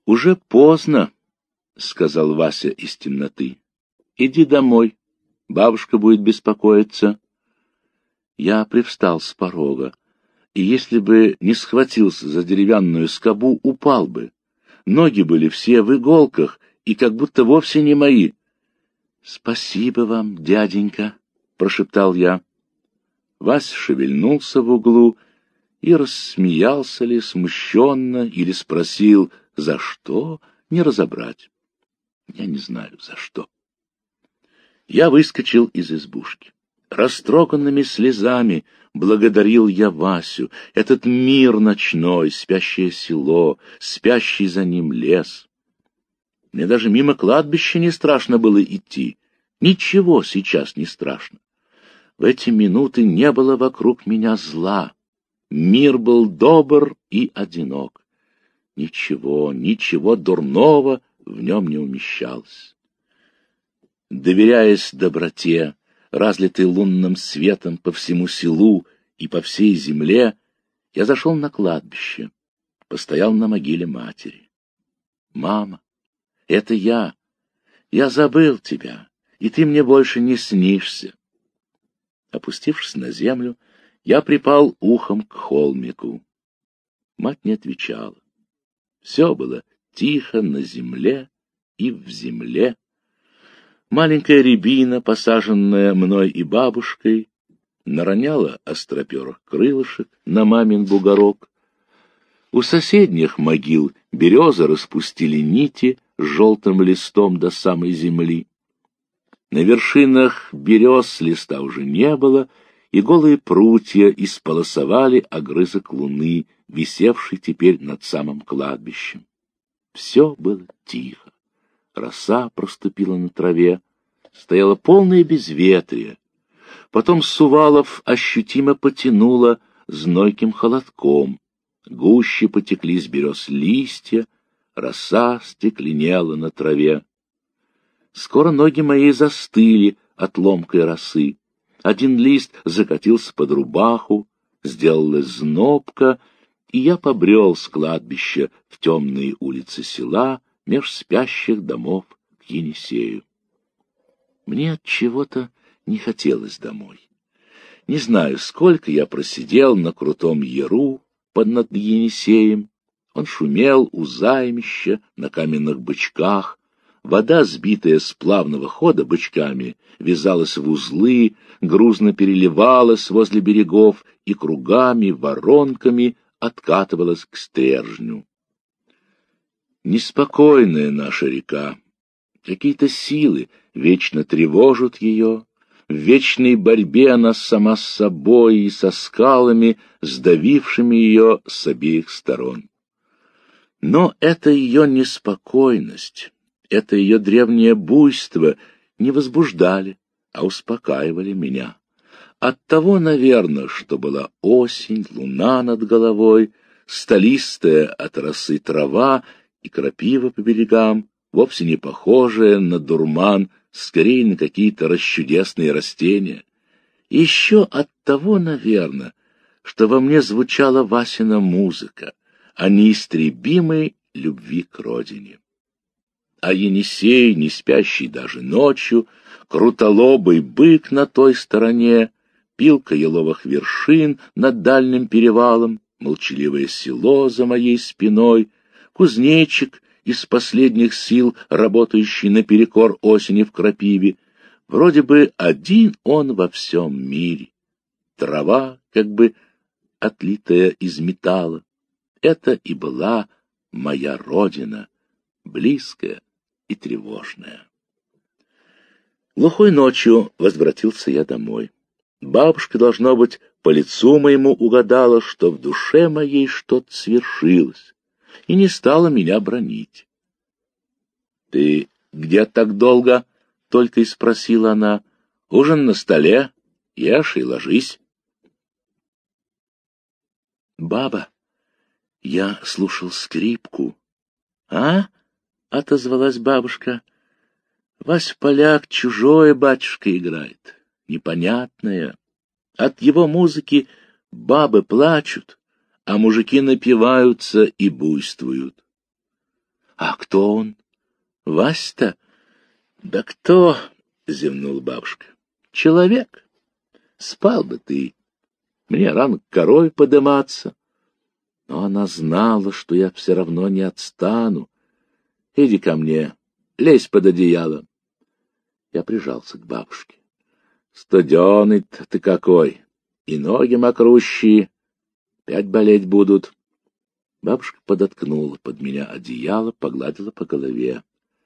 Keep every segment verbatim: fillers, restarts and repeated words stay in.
— Уже поздно, — сказал Вася из темноты. — Иди домой, бабушка будет беспокоиться. Я привстал с порога, и если бы не схватился за деревянную скобу, упал бы. Ноги были все в иголках и как будто вовсе не мои. — Спасибо вам, дяденька, — прошептал я. Вася шевельнулся в углу и рассмеялся ли смущенно или спросил, за что, не разобрать. Я не знаю, за что. Я выскочил из избушки. Растроганными слезами благодарил я Васю, этот мир ночной, спящее село, спящий за ним лес. Мне даже мимо кладбища не страшно было идти. Ничего сейчас не страшно. В эти минуты не было вокруг меня зла. Мир был добр и одинок. Ничего, ничего дурного в нем не умещалось. Доверяясь доброте, разлитой лунным светом по всему селу и по всей земле, я зашел на кладбище, постоял на могиле матери. «Мама, это я. Я забыл тебя, и ты мне больше не снишься». Опустившись на землю, я припал ухом к холмику. Мать не отвечала. Все было тихо на земле и в земле. Маленькая рябина, посаженная мной и бабушкой, нароняла остроперых крылышек на мамин бугорок. У соседних могил березы распустили нити с желтым листом до самой земли. На вершинах берез листа уже не было, и голые прутья исполосовали огрызок луны, висевший теперь над самым кладбищем. Все было тихо. Роса проступила на траве, стояло полное безветрие. Потом Сувалов ощутимо потянуло знойким холодком. Гуще потекли с берез листья, роса стекленела на траве. Скоро ноги мои застыли от ломкой росы. Один лист закатился под рубаху, сделалась знобка, и я побрел с кладбища в темные улицы села меж спящих домов к Енисею. Мне от чего-то не хотелось домой. Не знаю, сколько я просидел на крутом яру под над Енисеем. Он шумел у займища на каменных бычках. Вода, сбитая с плавного хода бычками, вязалась в узлы, грузно переливалась возле берегов и кругами, воронками откатывалась к стержню. Неспокойная наша река. Какие-то силы вечно тревожат ее. В вечной борьбе она сама с собой и со скалами, сдавившими ее с обеих сторон. Но это ее неспокойность, это ее древнее буйство не возбуждали, а успокаивали меня. Оттого, наверное, что была осень, луна над головой, столистая от росы трава и крапива по берегам, вовсе не похожая на дурман, скорее на какие-то расчудесные растения. И еще оттого, наверное, что во мне звучала Васина музыка о неистребимой любви к родине. А Енисей, не спящий даже ночью, крутолобый бык на той стороне, пилка еловых вершин над дальним перевалом, молчаливое село за моей спиной, кузнечик из последних сил, работающий наперекор осени в крапиве, вроде бы один он во всем мире. Трава, как бы отлитая из металла, это и была моя родина, близкая и тревожная. Глухой ночью возвратился я домой. Бабушка, должно быть, по лицу моему угадала, что в душе моей что-то свершилось, и не стала меня бранить. — Ты где так долго? — только и спросила она. — Ужин на столе, ешь и ложись. — Баба, я слушал скрипку. — А? — отозвалась бабушка. — Вась поляк чужое, батюшка, играет, непонятное. От его музыки бабы плачут, а мужики напиваются и буйствуют. — Кто он? Вася-то? Да кто? Зевнула бабушка. Человек. Спал бы ты. Мне рано к корове подыматься. Но она знала, что я все равно не отстану. Иди ко мне, лезь под одеяло. Я прижался к бабушке. Студеный-то ты какой, и ноги мокрущие, опять болеть будут. Бабушка подоткнула под меня одеяло, погладила по голове.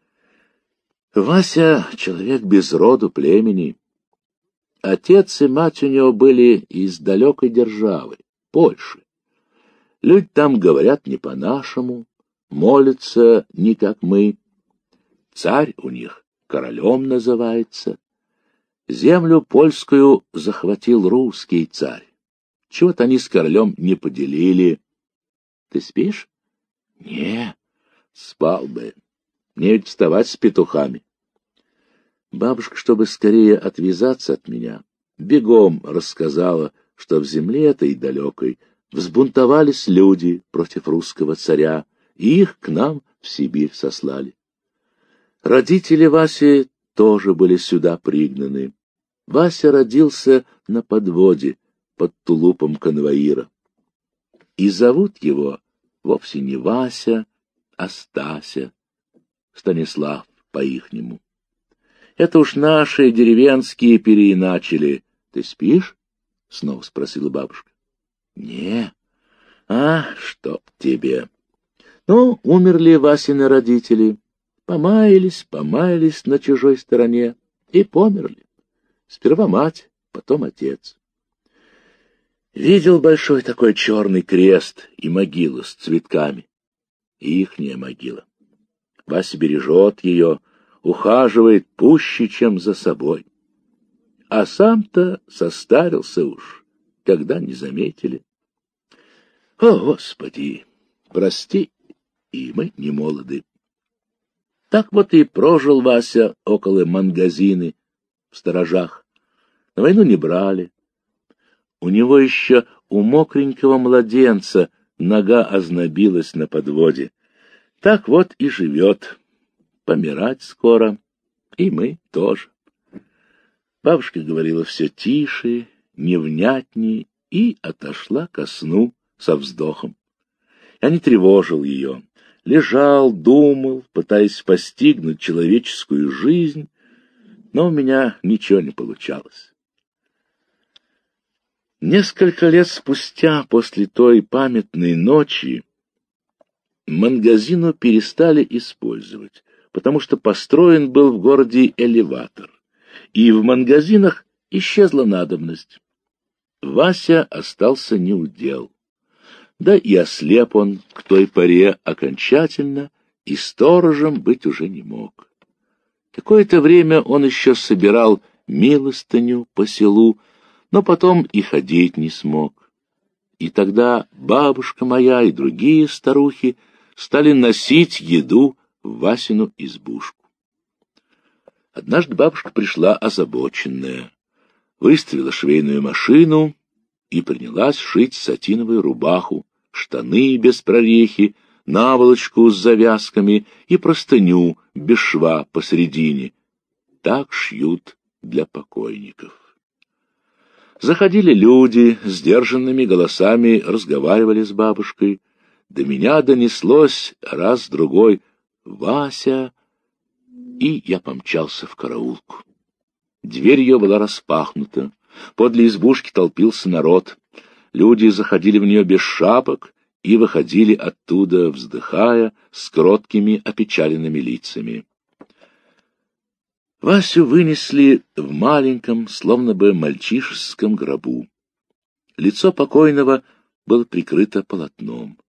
Вася — человек без роду племени. Отец и мать у него были из далекой державы, Польши. Люди там говорят не по-нашему, молятся не как мы. Царь у них королем называется. Землю польскую захватил русский царь. Чего-то они с королем не поделили. Ты спишь? Не, спал бы. Мне ведь вставать с петухами. Бабушка, чтобы скорее отвязаться от меня, бегом рассказала, что в земле этой далекой взбунтовались люди против русского царя, и их к нам в Сибирь сослали. Родители Васи тоже были сюда пригнаны. Вася родился на подводе под тулупом конвоира. И зовут его вовсе не Вася, а Стася, Станислав по-ихнему. Это уж наши деревенские переиначили. Ты спишь? — снова спросила бабушка. — Не. А, чтоб тебе. Ну, умерли Васины родители. Помаялись, помаялись на чужой стороне и померли. Сперва мать, потом отец. Видел большой такой черный крест и могилу с цветками. Ихняя могила. Вася бережет ее, ухаживает пуще, чем за собой. А сам-то состарился уж, когда не заметили. О, Господи, прости, и мы не молоды. Так вот и прожил Вася около Мангазины в сторожах. На войну не брали. У него еще у мокренького младенца нога ознобилась на подводе. Так вот и живет. Помирать скоро, и мы тоже. Бабушка говорила все тише, невнятней, и отошла ко сну со вздохом. Я не тревожил ее. Лежал, думал, пытаясь постигнуть человеческую жизнь, но у меня ничего не получалось. Несколько лет спустя, после той памятной ночи, Мангазину перестали использовать, потому что построен был в городе элеватор, и в Мангазинах исчезла надобность. Вася остался неудел. Да и ослеп он к той поре окончательно, и сторожем быть уже не мог. Какое-то время он еще собирал милостыню по селу, но потом и ходить не смог. И тогда бабушка моя и другие старухи стали носить еду в Васину избушку. Однажды бабушка пришла озабоченная, выставила швейную машину и принялась шить сатиновую рубаху, штаны без прорехи, наволочку с завязками и простыню без шва посредине. Так шьют для покойников. Заходили люди, сдержанными голосами разговаривали с бабушкой. До меня донеслось раз-другой «Вася!» и я помчался в караулку. Дверь ее была распахнута. Подле избушки толпился народ. Люди заходили в нее без шапок и выходили оттуда, вздыхая, с кроткими опечаленными лицами. Васю вынесли в маленьком, словно бы мальчишеском гробу. Лицо покойного было прикрыто полотном.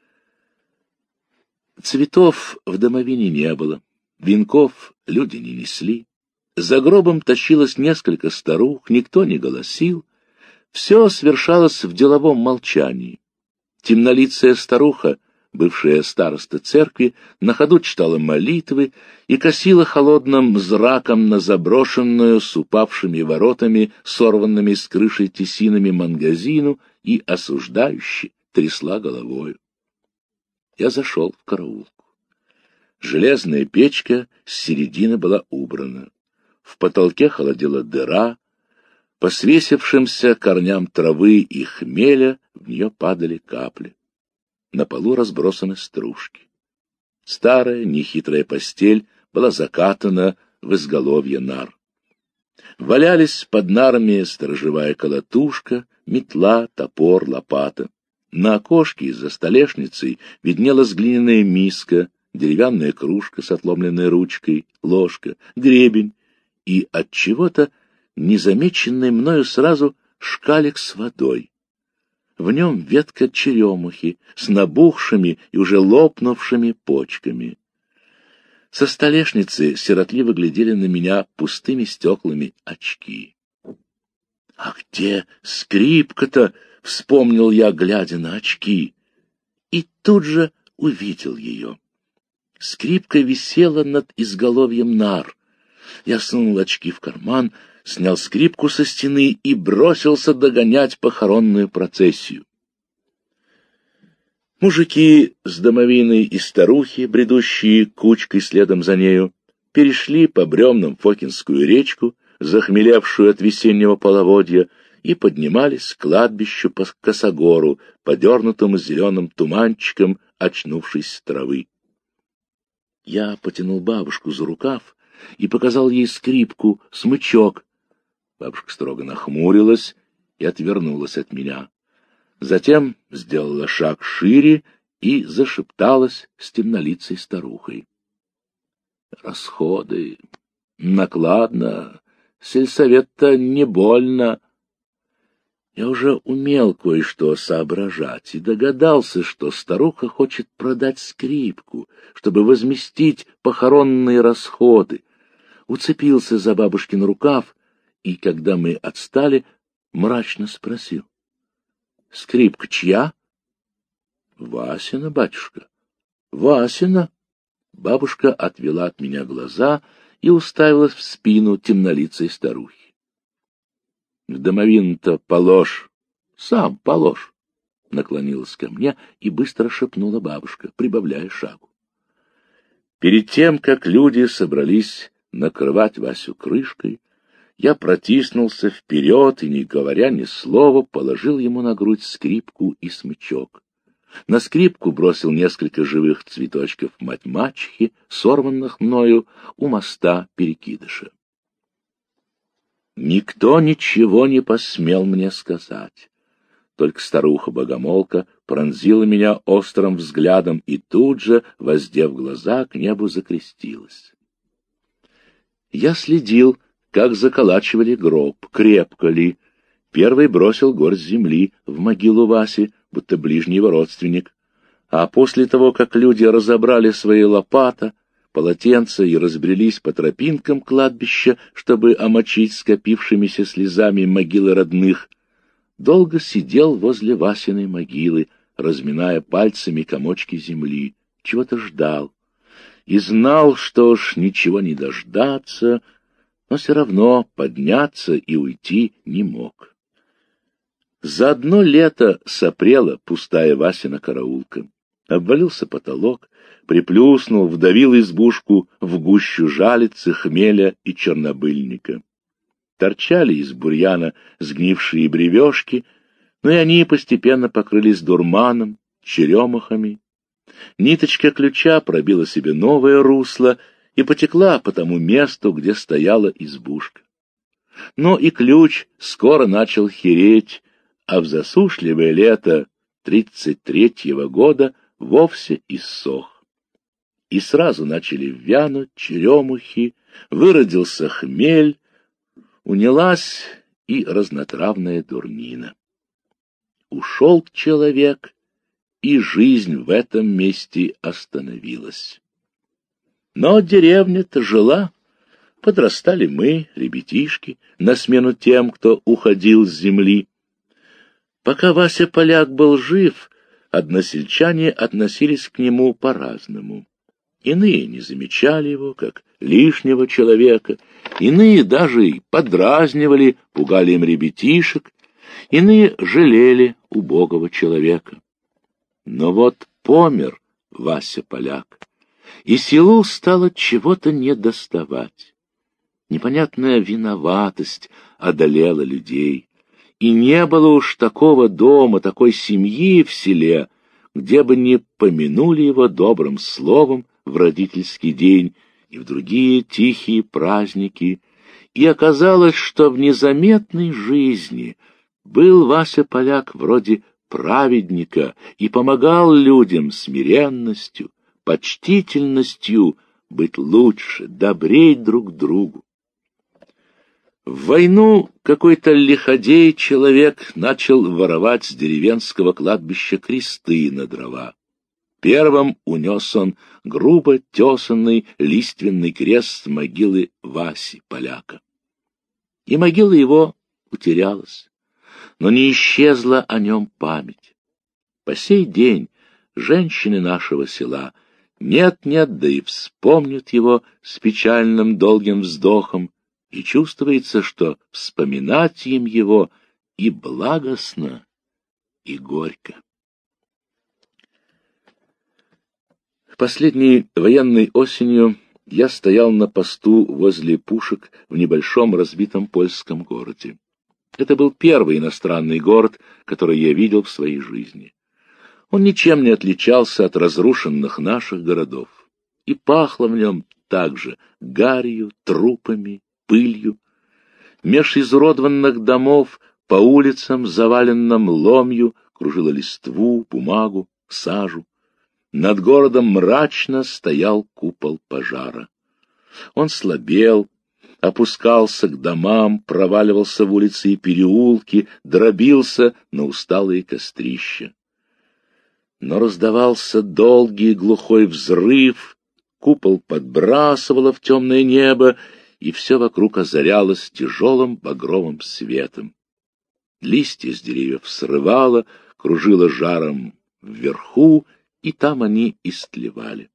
Цветов в домовине не было, венков люди не несли. За гробом тащилось несколько старух, никто не голосил. Все свершалось в деловом молчании. Темнолицая старуха, бывшая староста церкви, на ходу читала молитвы и косила холодным зраком на заброшенную с упавшими воротами, сорванными с крыши тесинами Мангазину, и осуждающе трясла головою. Я зашел в караулку. Железная печка с середины была убрана. В потолке холодила дыра, по свесившимся корням травы и хмеля в нее падали капли. На полу разбросаны стружки. Старая, нехитрая постель была закатана в изголовье нар. Валялись под нарами сторожевая колотушка, метла, топор, лопата. На окошке из-за столешницы виднелась глиняная миска, деревянная кружка с отломленной ручкой, ложка, гребень и от чего-то незамеченный мною сразу шкалик с водой. В нем ветка черемухи с набухшими и уже лопнувшими почками. Со столешницы сиротливо глядели на меня пустыми стеклами очки. — А где скрипка-то? — вспомнил я, глядя на очки. И тут же увидел ее. Скрипка висела над изголовьем нар. Я сунул очки в карман, снял скрипку со стены и бросился догонять похоронную процессию. Мужики с домовиной и старухи, бредущие кучкой следом за нею, перешли по бревнам Фокинскую речку, захмелевшую от весеннего половодья, и поднимались к кладбищу по косогору, подернутому зеленым туманчиком очнувшейся травы. Я потянул бабушку за рукав и показал ей скрипку, смычок. Бабушка строго нахмурилась и отвернулась от меня. Затем сделала шаг шире и зашепталась с темнолицей старухой. Расходы, накладно, сельсовет-то не больно. Я уже умел кое-что соображать и догадался, что старуха хочет продать скрипку, чтобы возместить похоронные расходы. Уцепился за бабушкин рукав и, когда мы отстали, мрачно спросил: — Скрипка чья? — Васина, батюшка. — Васина. Бабушка отвела от меня глаза и уставилась в спину темнолицей старухи. — Домовину-то положь, сам положь, — наклонилась ко мне и быстро шепнула бабушка, прибавляя шагу. Перед тем, как люди собрались накрывать Васю крышкой, я протиснулся вперед и, не говоря ни слова, положил ему на грудь скрипку и смычок. На скрипку бросил несколько живых цветочков мать-мачехи, сорванных мною у моста Перекидыша. Никто ничего не посмел мне сказать. Только старуха-богомолка пронзила меня острым взглядом и тут же, воздев глаза, к небу закрестилась. Я следил, как заколачивали гроб, крепко ли. Первый бросил горсть земли в могилу Васи, будто ближний его родственник. А после того, как люди разобрали свои лопаты, полотенца и разбрелись по тропинкам кладбища, чтобы омочить скопившимися слезами могилы родных, долго сидел возле Васиной могилы, разминая пальцами комочки земли, чего-то ждал. И знал, что уж ничего не дождаться, но все равно подняться и уйти не мог. За одно лето сопрела пустая Васина караулка. Обвалился потолок, приплюснул, вдавил избушку в гущу жалицы, хмеля и чернобыльника. Торчали из бурьяна сгнившие бревешки, но и они постепенно покрылись дурманом, черемухами. Ниточка ключа пробила себе новое русло и потекла по тому месту, где стояла избушка. Но и ключ скоро начал хереть, а в засушливое лето тридцать третьего года вовсе иссох. И сразу начали вянуть черемухи, выродился хмель, унялась и разнотравная дурнина. Ушел человек, и жизнь в этом месте остановилась. Но деревня-то жила, подрастали мы, ребятишки, на смену тем, кто уходил с земли. Пока Вася Поляк был жив, односельчане относились к нему по-разному. Иные не замечали его, как лишнего человека, иные даже и подразнивали, пугали им ребятишек, иные жалели убогого человека. Но вот помер Вася Поляк, и селу стало чего-то недоставать. Непонятная виноватость одолела людей, и не было уж такого дома, такой семьи в селе, где бы не помянули его добрым словом в родительский день и в другие тихие праздники, и оказалось, что в незаметной жизни был Вася Поляк вроде праведника и помогал людям смиренностью, почтительностью быть лучше, добрей друг другу. В войну какой-то лиходей человек начал воровать с деревенского кладбища кресты на дрова. Первым унес он грубо тесанный лиственный крест с могилы Васи Поляка. И могила его утерялась, но не исчезла о нем память. По сей день женщины нашего села нет-нет, да и вспомнят его с печальным долгим вздохом, и чувствуется, что вспоминать им его и благостно, и горько. Последней военной осенью я стоял на посту возле пушек в небольшом разбитом польском городе. Это был первый иностранный город, который я видел в своей жизни. Он ничем не отличался от разрушенных наших городов, и пахло в нем также гарью, трупами, пылью. Меж изуродованных домов по улицам, заваленным ломью, кружила листву, бумагу, сажу. Над городом мрачно стоял купол пожара. Он слабел, опускался к домам, проваливался в улицы и переулки, дробился на усталые кострища. Но раздавался долгий глухой взрыв, купол подбрасывало в темное небо, и все вокруг озарялось тяжелым багровым светом. Листья с деревьев срывало, кружило жаром вверху, и там они истлевали.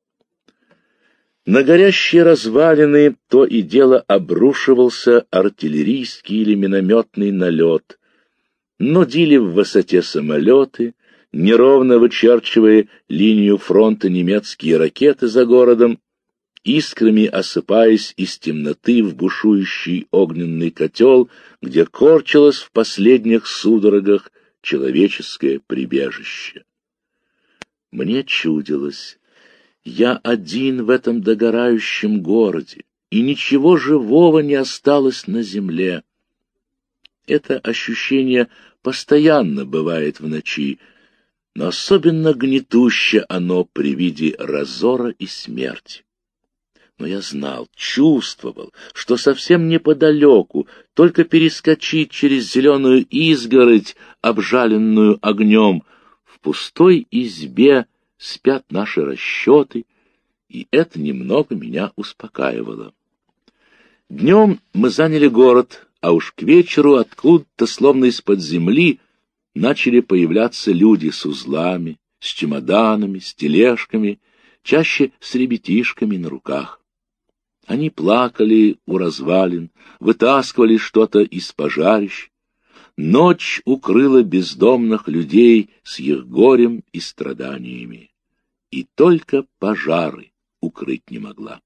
На горящие развалины то и дело обрушивался артиллерийский или минометный налет. Нудили в высоте самолеты, неровно вычерчивая линию фронта немецкие ракеты за городом, искрами осыпаясь из темноты в бушующий огненный котел, где корчилось в последних судорогах человеческое прибежище. Мне чудилось, я один в этом догорающем городе, и ничего живого не осталось на земле. Это ощущение постоянно бывает в ночи, но особенно гнетуще оно при виде разора и смерти. Но я знал, чувствовал, что совсем неподалеку, только перескочить через зеленую изгородь, обжаленную огнем, в пустой избе спят наши расчеты, и это немного меня успокаивало. Днем мы заняли город, а уж к вечеру откуда-то, словно из-под земли, начали появляться люди с узлами, с чемоданами, с тележками, чаще с ребятишками на руках. Они плакали у развалин, вытаскивали что-то из пожарищ. Ночь укрыла бездомных людей с их горем и страданиями, и только пожары укрыть не могла.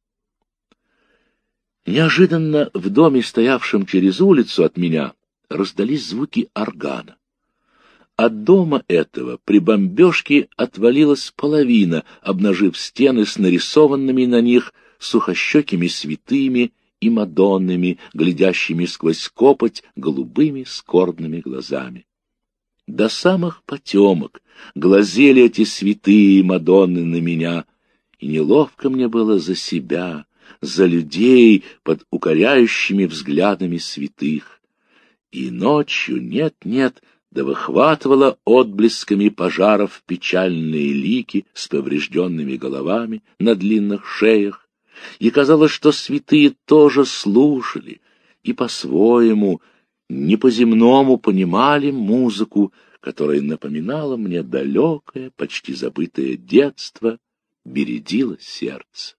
Неожиданно в доме, стоявшем через улицу от меня, раздались звуки органа. От дома этого при бомбежке отвалилась половина, обнажив стены с нарисованными на них сухощекими святыми и мадоннами, глядящими сквозь копоть голубыми скорбными глазами. До самых потемок глазели эти святые мадонны на меня, и неловко мне было за себя, за людей под укоряющими взглядами святых. И ночью нет-нет, да выхватывала отблесками пожаров печальные лики с поврежденными головами на длинных шеях, и казалось, что святые тоже слушали и по-своему, не по-земному понимали музыку, которая напоминала мне далекое, почти забытое детство, бередила сердце.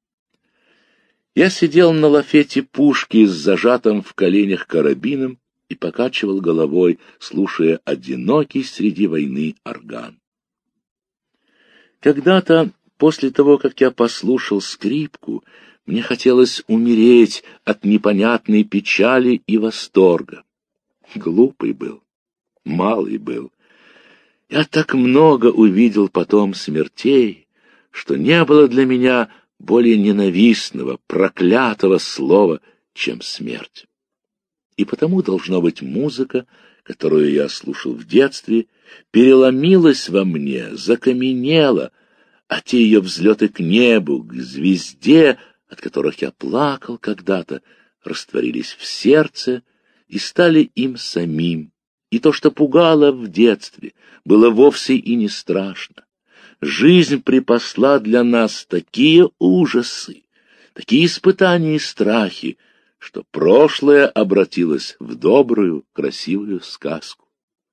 Я сидел на лафете пушки с зажатым в коленях карабином и покачивал головой, слушая одинокий среди войны орган. Когда-то После того, как я послушал скрипку, мне хотелось умереть от непонятной печали и восторга. Глупый был, малый был. Я так много увидел потом смертей, что не было для меня более ненавистного, проклятого слова, чем смерть. И потому, должно быть, музыка, которую я слушал в детстве, переломилась во мне, закаменела, а те ее взлеты к небу, к звезде, от которых я плакал когда-то, растворились в сердце и стали им самим. И то, что пугало в детстве, было вовсе и не страшно. Жизнь припасла для нас такие ужасы, такие испытания и страхи, что прошлое обратилось в добрую, красивую сказку.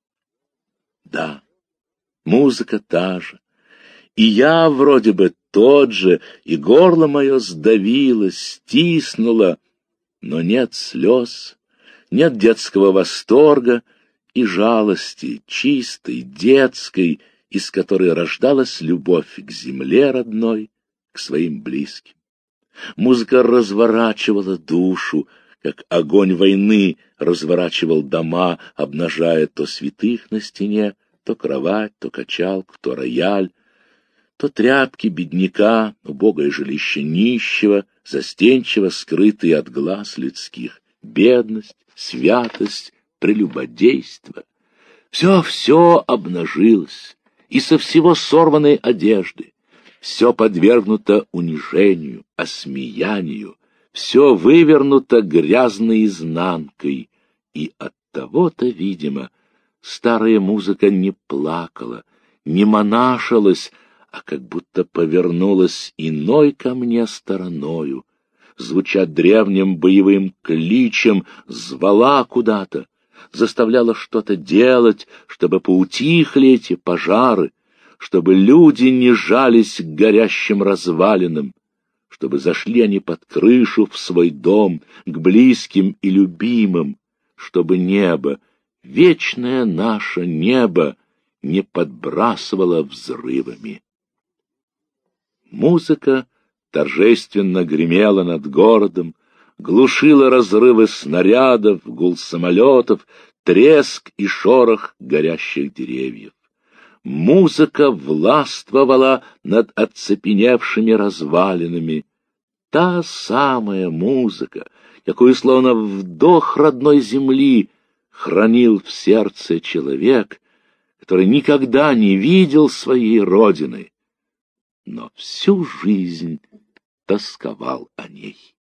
Да, музыка та же, и я вроде бы тот же, и горло мое сдавилось, стиснуло, но нет слез, нет детского восторга и жалости, чистой, детской, из которой рождалась любовь к земле родной, к своим близким. Музыка разворачивала душу, как огонь войны разворачивал дома, обнажая то святых на стене, то кровать, то качалку, то рояль, то тряпки бедняка, убогое жилище нищего, застенчиво скрытые от глаз людских, бедность, святость, прелюбодейство. Все-все обнажилось, и со всего сорванной одежды, все подвергнуто унижению, осмеянию, все вывернуто грязной изнанкой, и оттого-то, видимо, старая музыка не плакала, не монашилась, а как будто повернулась иной ко мне стороною, звуча древним боевым кличем, звала куда-то, заставляла что-то делать, чтобы поутихли эти пожары, чтобы люди не жались к горящим развалинам, чтобы зашли они под крышу в свой дом, к близким и любимым, чтобы небо, вечное наше небо, не подбрасывало взрывами. Музыка торжественно гремела над городом, глушила разрывы снарядов, гул самолетов, треск и шорох горящих деревьев. Музыка властвовала над оцепеневшими развалинами. Та самая музыка, какую словно вдох родной земли хранил в сердце человек, который никогда не видел своей родины, но всю жизнь тосковал о ней.